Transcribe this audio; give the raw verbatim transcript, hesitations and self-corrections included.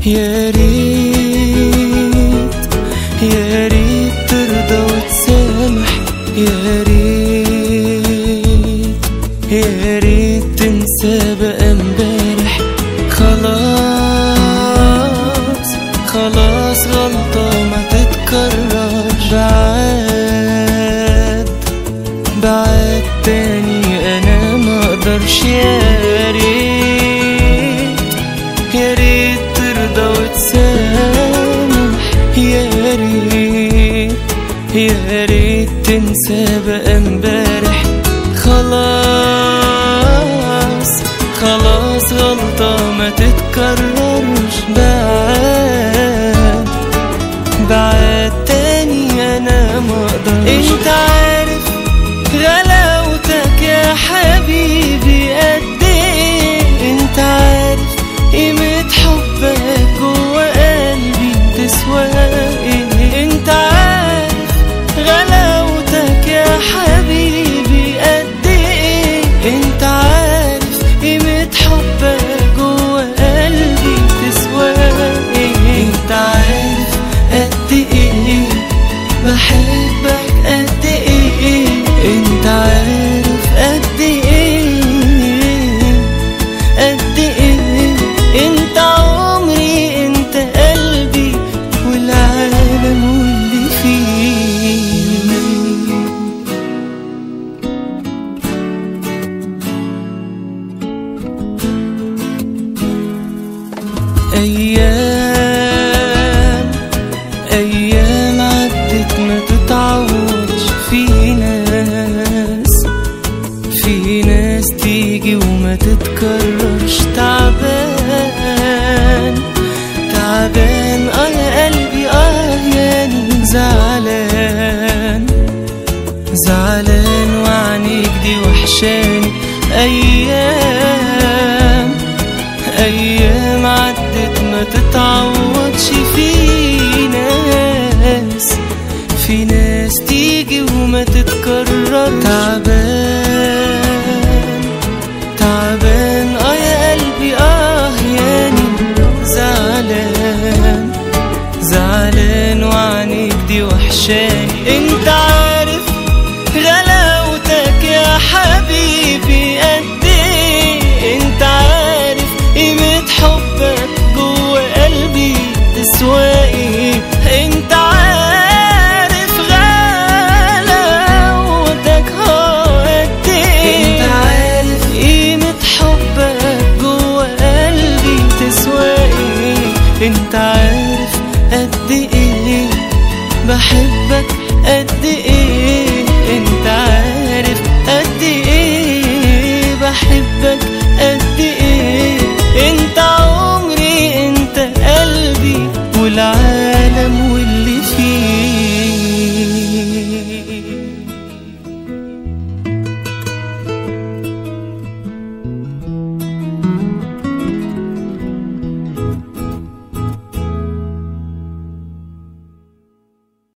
يا ريت يا ريت ترضى وتسامح، يا ريت يا ريت تنسى بقى امبارح. خلاص خلاص غلطة ما تتكررش، بعاد بعاد تاني انا ما اقدرش. يا ريت يا ريت ترضى وتسامح، يا ريت يا ريت تنسى بقى امبارح. خلاص خلاص غلطة ما تتكررش، بعاد بعاد تاني انا ما اقدرش. انت عارف غلاوتك يا حبيبي قد ايه، انت عارف قيمة حبك جوا قلبي تسوى ايه، انت عارف غلاوتك يا حبيبي قد ايه، انت عارف قيمة حبك جوا قلبي تسوى ايه، انت عارف قد ايه بحبك قد ايه، انت عارف قد ايه قد ايه. انت عمري انت قلبي والعالم واللي فيه. ايام ايام عدت ما تتعوضش، في ناس في ناس تيجي وما تتكررش. تعبان تعبان اه يا قلبي اه ياني، زعلان زعلان وعنيك دي وحشاني. ايام ايام عدت ما تتعوضش، في ناس في ناس تيجي وما تتكرر. تعبان تعبان اه يا قلبي اه ياني، زعلان زعلان وعنيك دي وحشاني. انت عارف غلاوتك يا حبيبي قد ايه، انت عارف قيمة حبك جوا قلبي تسوى ايه، انت عارف غلاوتك قد ايه، انت عارف قيمة حبك جوا قلبي تسوى ايه، انت عارف قد ايه بحبك قد ايه.